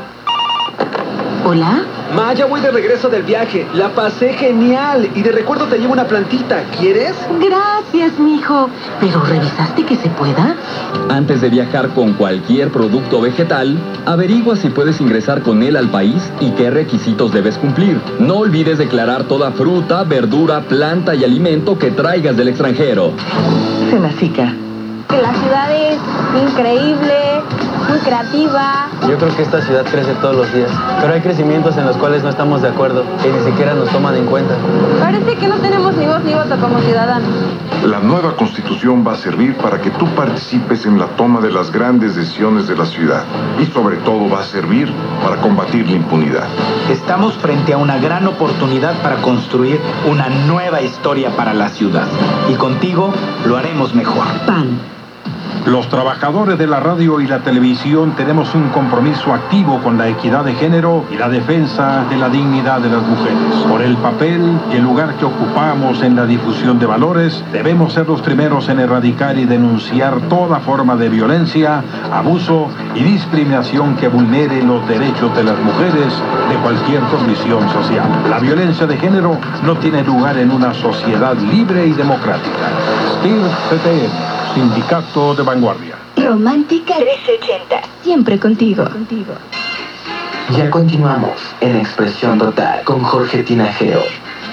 ¿Hola? Ma, ya voy de regreso del viaje. La pasé genial. Y de recuerdo te llevo una plantita. ¿Quieres? Gracias, mijo. ¿Pero revisaste que se pueda? Antes de viajar con cualquier producto vegetal, averigua si puedes ingresar con él al país y qué requisitos debes cumplir. No olvides declarar toda fruta, verdura, planta y alimento que traigas del extranjero. Senacica. Que la ciudad es increíble, muy creativa. Yo creo que esta ciudad crece todos los días, pero hay crecimientos en los cuales no estamos de acuerdo, que ni siquiera nos toman en cuenta. Parece que no tenemos ni voz ni voto como ciudadanos. La nueva Constitución va a servir para que tú participes en la toma de las grandes decisiones de la ciudad y sobre todo va a servir para combatir la impunidad. Estamos frente a una gran oportunidad para construir una nueva historia para la ciudad y contigo lo haremos mejor. Pan. Los trabajadores de la radio y la televisión tenemos un compromiso activo con la equidad de género y la defensa de la dignidad de las mujeres. Por el papel y el lugar que ocupamos en la difusión de valores, debemos ser los primeros en erradicar y denunciar toda forma de violencia, abuso y discriminación que vulnere los derechos de las mujeres de cualquier condición social. La violencia de género no tiene lugar en una sociedad libre y democrática. S T I R C T M, Sindicato de Vanguardia. Romántica trece ochenta. Siempre contigo. contigo. Ya continuamos en Expresión Total con Jorge Tinajero.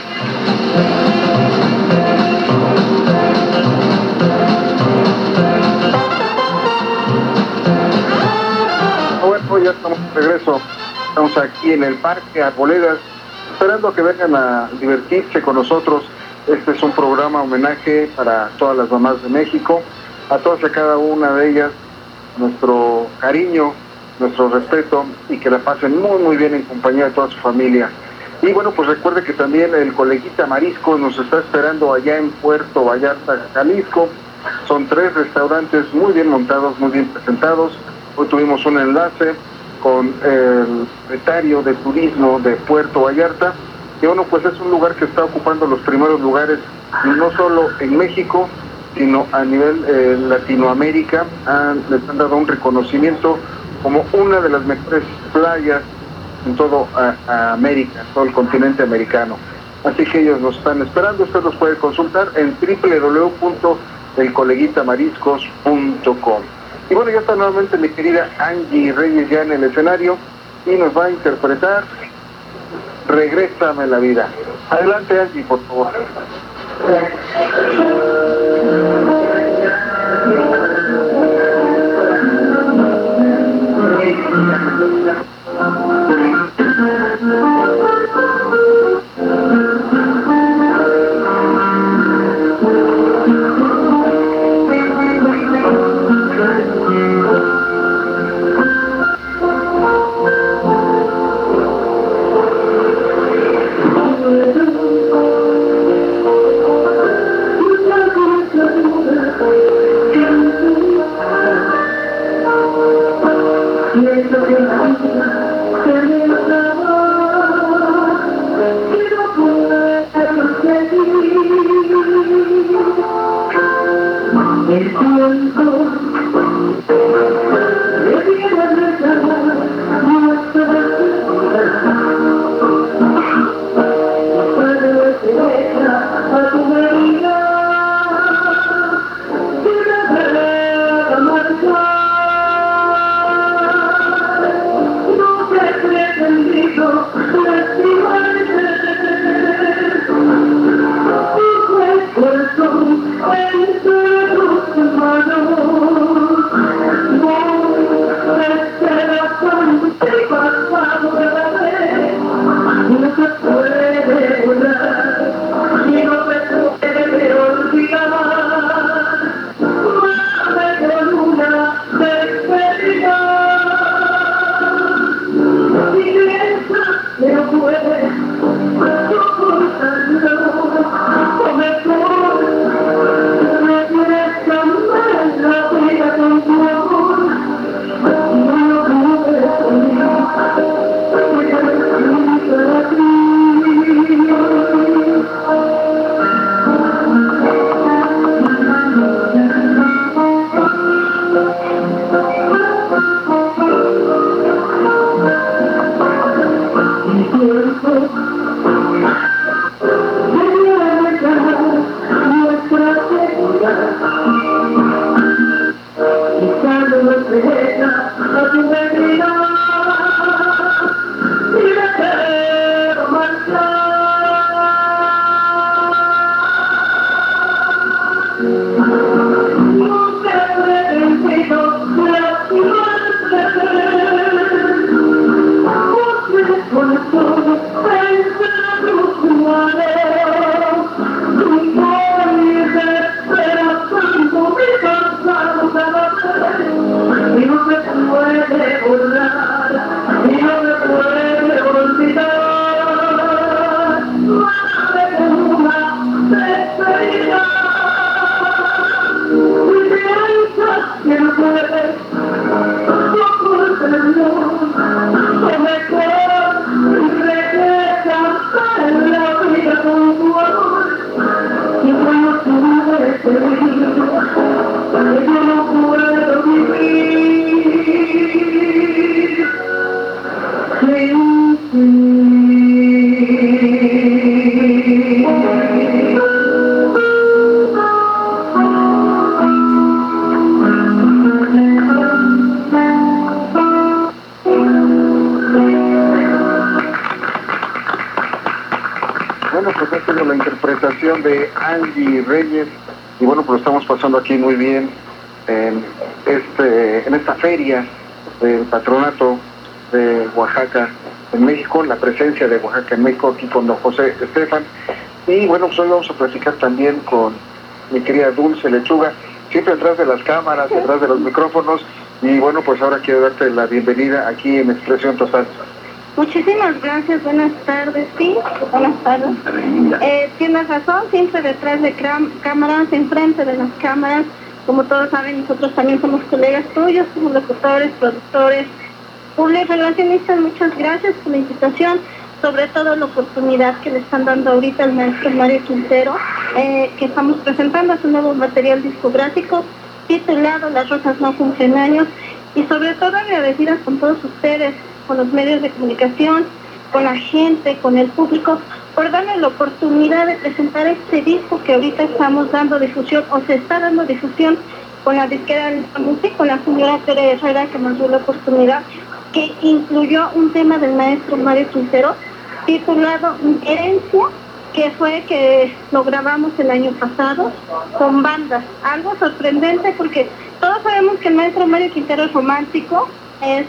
Bueno, ya estamos de regreso. Estamos aquí en el Parque Arboledas, esperando a que vengan a divertirse con nosotros. Este es un programa homenaje para todas las mamás de México, a todas y a cada una de ellas, nuestro cariño, nuestro respeto y que la pasen muy muy bien en compañía de toda su familia. Y bueno, pues recuerde que también el Coleguita Mariscos nos está esperando allá en Puerto Vallarta, Jalisco. Son tres restaurantes muy bien montados, muy bien presentados. Hoy tuvimos un enlace con el secretario de Turismo de Puerto Vallarta, que bueno, pues es un lugar que está ocupando los primeros lugares, no solo en México, sino a nivel eh, Latinoamérica. Han, les han dado un reconocimiento como una de las mejores playas en todo a, a América, todo el continente americano. Así que ellos nos están esperando. Usted los puede consultar en doble u doble u doble u punto el coleguita mariscos punto com. Y bueno, ya está nuevamente mi querida Angie Reyes ya en el escenario y nos va a interpretar Regrésame la vida. Adelante, Angie, por favor. De Angie Reyes, y bueno, pues estamos pasando aquí muy bien en este en esta feria del patronato de Oaxaca en México, la presencia de Oaxaca en México, aquí con don José Estefan. Y bueno, pues hoy vamos a platicar también con mi querida Dulce Lechuga, siempre detrás de las cámaras, detrás de los micrófonos, y bueno, pues ahora quiero darte la bienvenida aquí en Expresión Total. Muchísimas gracias, buenas tardes, sí, buenas tardes. Eh, tienes razón, siempre detrás de cámaras, enfrente de las cámaras, como todos saben, nosotros también somos colegas tuyos, somos locutores, productores, públicos, relacionistas. Muchas gracias por la invitación, sobre todo la oportunidad que le están dando ahorita al maestro Mario Quintero, eh, que estamos presentando su nuevo material discográfico titulado Las Rosas No Cumplen Años, y sobre todo agradecidas con todos ustedes, con los medios de comunicación, con la gente, con el público, por darle la oportunidad de presentar este disco que ahorita estamos dando difusión, o se está dando difusión con la disquera de la música, con la señora Tere Herrera, que nos dio la oportunidad, que incluyó un tema del maestro Mario Quintero, titulado Herencia, que fue que lo grabamos el año pasado con bandas. Algo sorprendente porque todos sabemos que el maestro Mario Quintero es romántico, es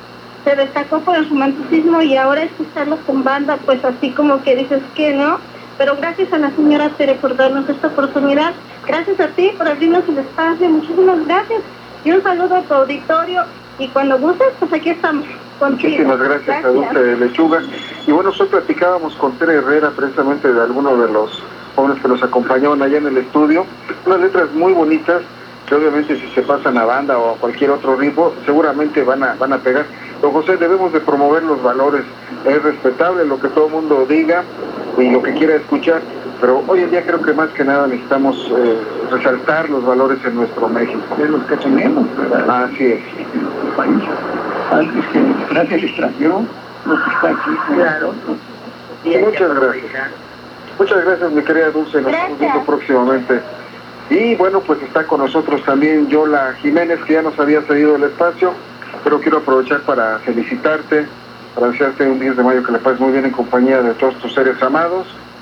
se destacó por el romanticismo, y ahora escucharlo con banda, pues así como que dices que no, pero gracias a la señora Tere por darnos esta oportunidad, gracias a ti por abrirnos el espacio, muchísimas gracias, y un saludo a tu auditorio, y cuando gustes, pues aquí estamos contigo. Muchísimas gracias, gracias. A Dulce Lechuga. Y bueno, nosotros platicábamos con Tere Herrera precisamente de algunos de los jóvenes que nos acompañaban allá en el estudio, unas letras muy bonitas, que obviamente si se pasan a banda o a cualquier otro ritmo, seguramente van a, van a pegar. Don José, debemos de promover los valores, es respetable lo que todo el mundo diga y lo que quiera escuchar, pero hoy en día creo que más que nada necesitamos eh, resaltar los valores en nuestro México. Es los que tenemos, ¿verdad? Así es. El país, antes que gracias al extranjero, lo que está aquí. Claro. Muchas gracias. Muchas gracias, mi querida Dulce, nos estamos viendo próximamente. Y bueno, pues está con nosotros también Yola Jiménez, que ya nos había cedido el espacio, pero quiero aprovechar para felicitarte, para desearte un diez de mayo que le pases muy bien en compañía de todos tus seres amados,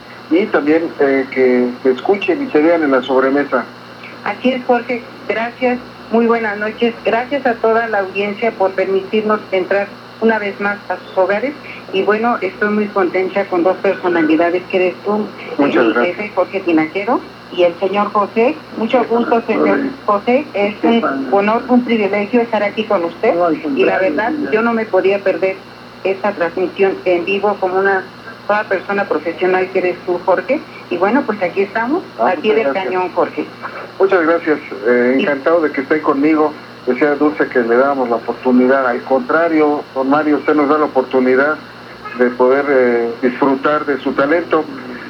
y también eh, que te escuchen y te vean en la sobremesa. Así es, Jorge, gracias, muy buenas noches, gracias a toda la audiencia por permitirnos entrar una vez más a sus hogares. Y bueno, estoy muy contenta con dos personalidades que eres tú, Muchas mi gracias. jefe Jorge Tinajero y el señor José. Mucho gusto, señor José. Es un honor, un privilegio estar aquí con usted. Y la verdad, yo no me podía perder esta transmisión en vivo como una toda persona profesional que eres tú, Jorge. Y bueno, pues aquí estamos, Ah, al pie muchas del gracias. cañón, Jorge. Muchas gracias, eh, encantado de que estén conmigo. Decía Dulce que le damos la oportunidad. Al contrario, don Mario, usted nos da la oportunidad de poder eh, disfrutar de su talento.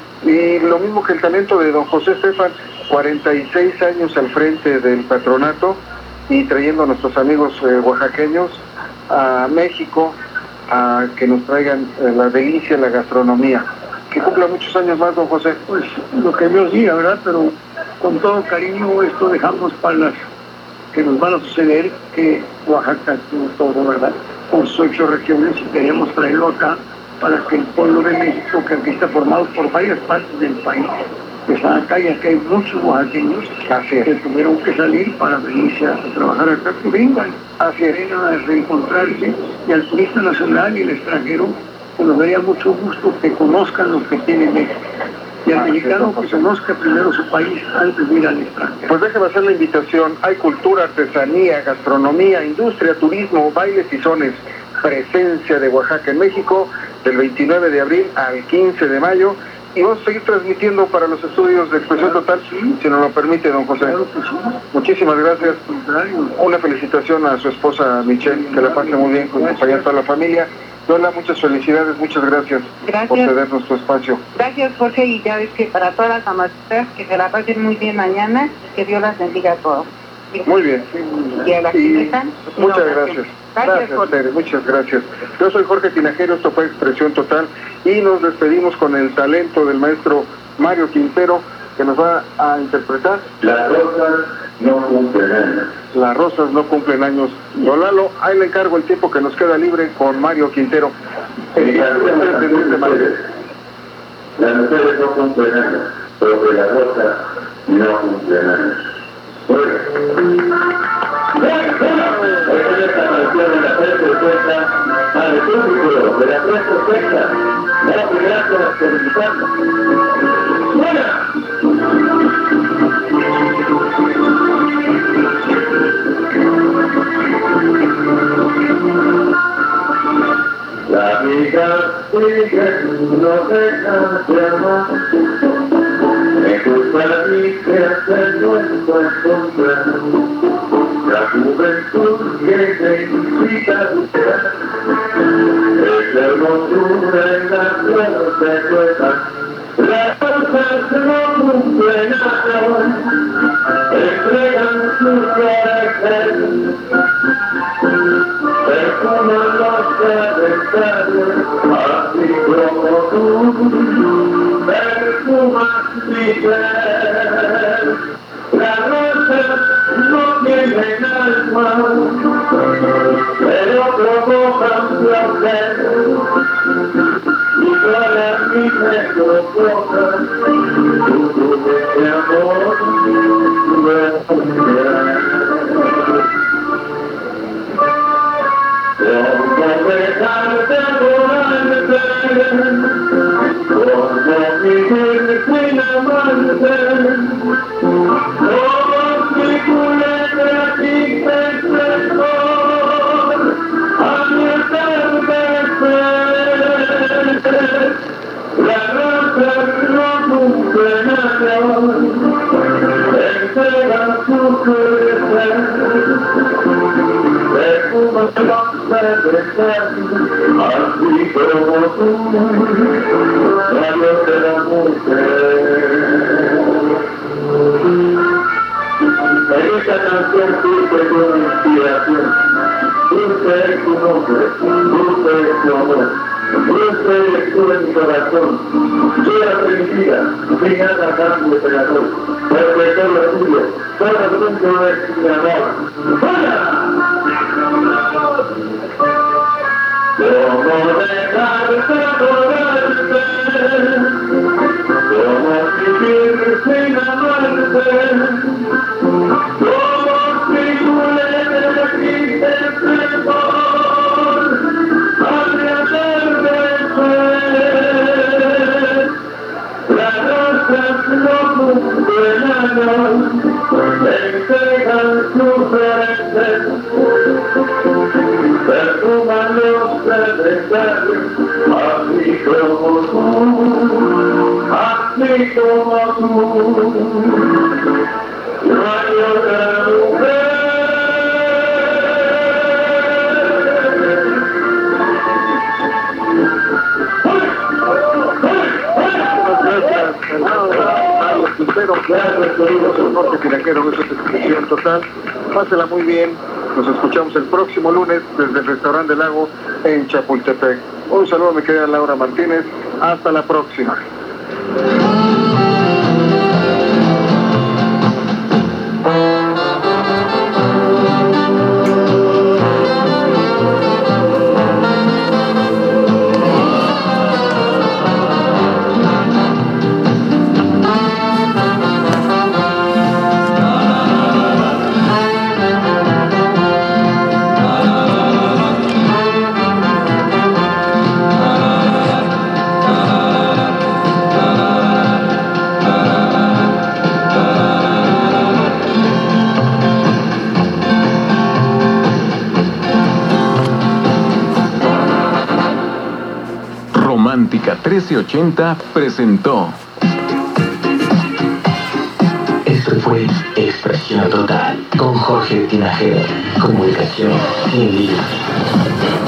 Y lo mismo que el talento de don José Estefan, cuarenta y seis años al frente del patronato y trayendo a nuestros amigos eh, oaxaqueños a México a que nos traigan eh, la delicia, la gastronomía. Que cumpla muchos años más, don José. Pues lo que Dios diga, ¿verdad? Pero con todo cariño esto dejamos para las que nos van a suceder, que Oaxaca tuvo todo, ¿verdad? Por sus ocho regiones y queremos traerlo acá para que el pueblo de México, que aquí está formado por varias partes del país, que están acá y aquí hay muchos oaxaqueños que tuvieron que salir para venirse a trabajar acá, que vengan, Así es. vengan a reencontrarse, y al turista nacional y el extranjero, que nos daría mucho gusto que conozcan lo que tiene México. Y al Así es, mexicano don que José. conozca primero su país antes de ir al extranjero. Pues déjeme hacer la invitación. Hay cultura, artesanía, gastronomía, industria, turismo, bailes y sones. Presencia de Oaxaca en México del veintinueve de abril al quince de mayo. Y vamos a seguir transmitiendo para los estudios de Expresión Total, si nos lo permite, don José. Muchísimas gracias. Una felicitación a su esposa Michelle, que la pase muy bien con acompañar a toda la familia. Lola, muchas felicidades, muchas gracias, Gracias. por cedernos tu espacio. Gracias, Jorge, y ya ves que para todas las amasas, que se la pasen muy bien mañana, que Dios las bendiga a todos. Muy bien. Y a las que están, pues, una Muchas oración. gracias. Gracias, Gracias, Jorge. Tere, muchas gracias. Yo soy Jorge Tinajero, esto fue Expresión Total y nos despedimos con el talento del maestro Mario Quintero, que nos va a interpretar Las rosas no cumplen años. Las rosas no cumplen años. Don Lalo, ahí le encargo el tiempo que nos queda libre con Mario Quintero. Mi canción es de mujeres. Las mujeres no cumplen años, pero que las rosas no cumplen años. Bueno, esta canción de la frente cuenta al público de la frente cuenta. Muchas gracias por invitarnos. La vida sigue, no deja de amar. Me gusta a mí que hacer nuestro encontrar. La juventud que te invita a buscar. Es la hermosura en las flores de tu edad. Las rosas no cumplen años, entregan su carácter. Perfuman los cabezales, así como tú, perfumas mi ser. Las rosas no tienen alma, pero provocan placer. Y para mí me provocan tu de amor, como dejar de adorarte, como vivir sin amarte, como si tu letra quise esplendor a mi atardecer. Las rosas no cumplen años, entregan su crecer. Perfuma los regresar, así como tú, radio de la mujer. En esta canción puse tu inspiración, puse tu nombre, puse tu amor, puse estuvo en mi corazón. Toda felicidad, sin nada cambio de amor, porque todo lo tuyo, todo el mundo es mi amor. ¡Hola! Como dejarte adorarte, como vivir sin amarte, como si tu letra quise esplendor perfuman los necesarios, así como tú, así como tú, rayo de mujer. Gracias, queridos Jorge Tinajero, eso es Expresión Total. Pásela muy bien. Nos escuchamos el próximo lunes desde el Restaurante del Lago en Chapultepec. Un saludo a mi querida Laura Martínez. Hasta la próxima. Romántica trece ochenta presentó. Esto fue Expresión Total con Jorge Tinajero. Comunicación sin límites.